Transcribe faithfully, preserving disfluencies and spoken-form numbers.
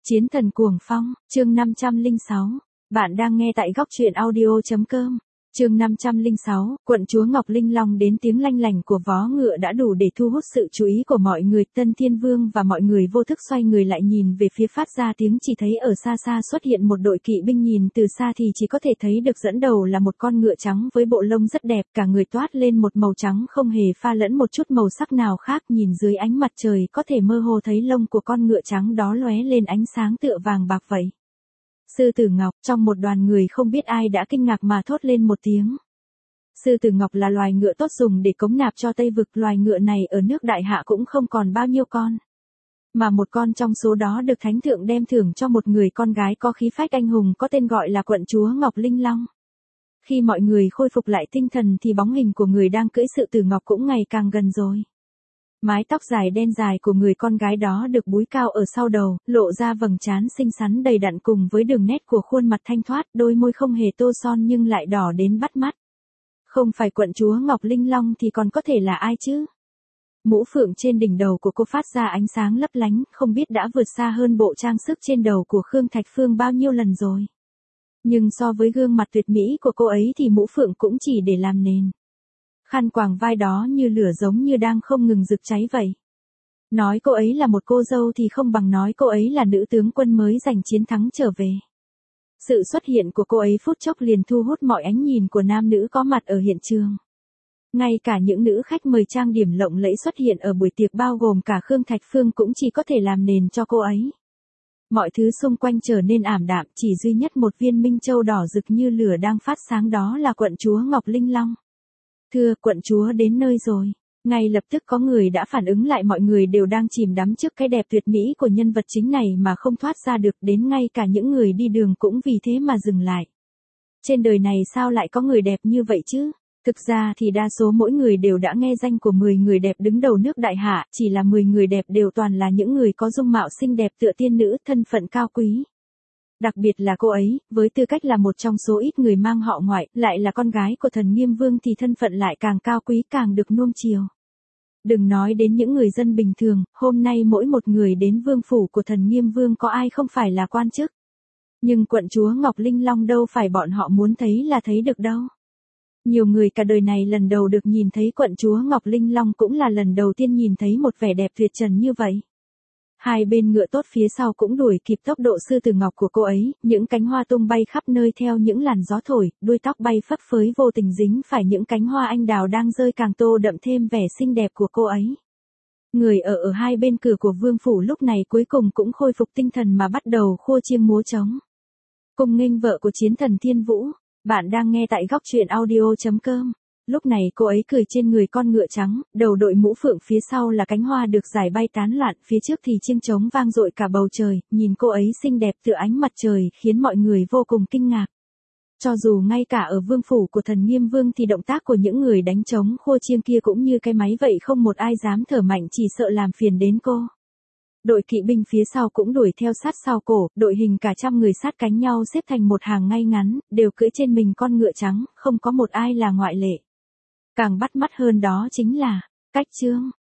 Chiến thần cuồng phong, chương năm trăm lẻ sáu. Bạn đang nghe tại góc truyện audio.com. Chương năm trăm lẻ sáu, quận chúa Ngọc Linh Long đến tiếng lanh lảnh của vó ngựa đã đủ để thu hút sự chú ý của mọi người. Tân Thiên Vương và mọi người vô thức xoay người lại nhìn về phía phát ra tiếng, chỉ thấy ở xa xa xuất hiện một đội kỵ binh, nhìn từ xa thì chỉ có thể thấy được dẫn đầu là một con ngựa trắng với bộ lông rất đẹp, cả người toát lên một màu trắng không hề pha lẫn một chút màu sắc nào khác, nhìn dưới ánh mặt trời có thể mơ hồ thấy lông của con ngựa trắng đó lóe lên ánh sáng tựa vàng bạc vậy. Sư tử Ngọc, trong một đoàn người không biết ai đã kinh ngạc mà thốt lên một tiếng. Sư tử Ngọc là loài ngựa tốt dùng để cống nạp cho Tây Vực, loài ngựa này ở nước Đại Hạ cũng không còn bao nhiêu con. Mà một con trong số đó được Thánh Thượng đem thưởng cho một người con gái có khí phách anh hùng có tên gọi là quận chúa Ngọc Linh Long. Khi mọi người khôi phục lại tinh thần thì bóng hình của người đang cưỡi sư tử Ngọc cũng ngày càng gần rồi. Mái tóc dài đen dài của người con gái đó được búi cao ở sau đầu, lộ ra vầng trán xinh xắn đầy đặn cùng với đường nét của khuôn mặt thanh thoát, đôi môi không hề tô son nhưng lại đỏ đến bắt mắt. Không phải quận chúa Ngọc Linh Long thì còn có thể là ai chứ? Mũ phượng trên đỉnh đầu của cô phát ra ánh sáng lấp lánh, không biết đã vượt xa hơn bộ trang sức trên đầu của Khương Thạch Phương bao nhiêu lần rồi. Nhưng so với gương mặt tuyệt mỹ của cô ấy thì mũ phượng cũng chỉ để làm nền. Khăn quàng vai đó như lửa giống như đang không ngừng rực cháy vậy. Nói cô ấy là một cô dâu thì không bằng nói cô ấy là nữ tướng quân mới giành chiến thắng trở về. Sự xuất hiện của cô ấy phút chốc liền thu hút mọi ánh nhìn của nam nữ có mặt ở hiện trường. Ngay cả những nữ khách mời trang điểm lộng lẫy xuất hiện ở buổi tiệc bao gồm cả Khương Thạch Phương cũng chỉ có thể làm nền cho cô ấy. Mọi thứ xung quanh trở nên ảm đạm, chỉ duy nhất một viên minh châu đỏ rực như lửa đang phát sáng, đó là quận chúa Ngọc Linh Long. Thưa, quận chúa đến nơi rồi. Ngay lập tức có người đã phản ứng lại, mọi người đều đang chìm đắm trước cái đẹp tuyệt mỹ của nhân vật chính này mà không thoát ra được, đến ngay cả những người đi đường cũng vì thế mà dừng lại. Trên đời này sao lại có người đẹp như vậy chứ? Thực ra thì đa số mỗi người đều đã nghe danh của mười người đẹp đứng đầu nước Đại Hạ, chỉ là mười người đẹp đều toàn là những người có dung mạo xinh đẹp tựa tiên nữ, thân phận cao quý. Đặc biệt là cô ấy, với tư cách là một trong số ít người mang họ ngoại, lại là con gái của thần Nghiêm Vương thì thân phận lại càng cao quý, càng được nuông chiều. Đừng nói đến những người dân bình thường, hôm nay mỗi một người đến vương phủ của thần Nghiêm Vương có ai không phải là quan chức. Nhưng quận chúa Ngọc Linh Long đâu phải bọn họ muốn thấy là thấy được đâu. Nhiều người cả đời này lần đầu được nhìn thấy quận chúa Ngọc Linh Long, cũng là lần đầu tiên nhìn thấy một vẻ đẹp tuyệt trần như vậy. Hai bên ngựa tốt phía sau cũng đuổi kịp tốc độ sư tử Ngọc của cô ấy, những cánh hoa tung bay khắp nơi theo những làn gió thổi, đuôi tóc bay phấp phới vô tình dính phải những cánh hoa anh đào đang rơi, càng tô đậm thêm vẻ xinh đẹp của cô ấy. Người ở ở hai bên cửa của vương phủ lúc này cuối cùng cũng khôi phục tinh thần mà bắt đầu khua chiêng múa trống. Cùng nghênh vợ của chiến thần Thiên Vũ. Bạn đang nghe tại góc truyện audio.com. Lúc này cô ấy cười trên người con ngựa trắng, đầu đội mũ phượng, phía sau là cánh hoa được giải bay tán loạn, phía trước thì chiêng trống vang dội cả bầu trời, nhìn cô ấy xinh đẹp tựa ánh mặt trời khiến mọi người vô cùng kinh ngạc. Cho dù ngay cả ở vương phủ của thần Nghiêm Vương thì động tác của những người đánh trống khua chiêng kia cũng như cái máy vậy, không một ai dám thở mạnh, chỉ sợ làm phiền đến cô. Đội kỵ binh phía sau cũng đuổi theo sát sau cổ, đội hình cả trăm người sát cánh nhau xếp thành một hàng ngay ngắn, đều cưỡi trên mình con ngựa trắng, không có một ai là ngoại lệ. Càng bắt mắt hơn đó chính là cách chương.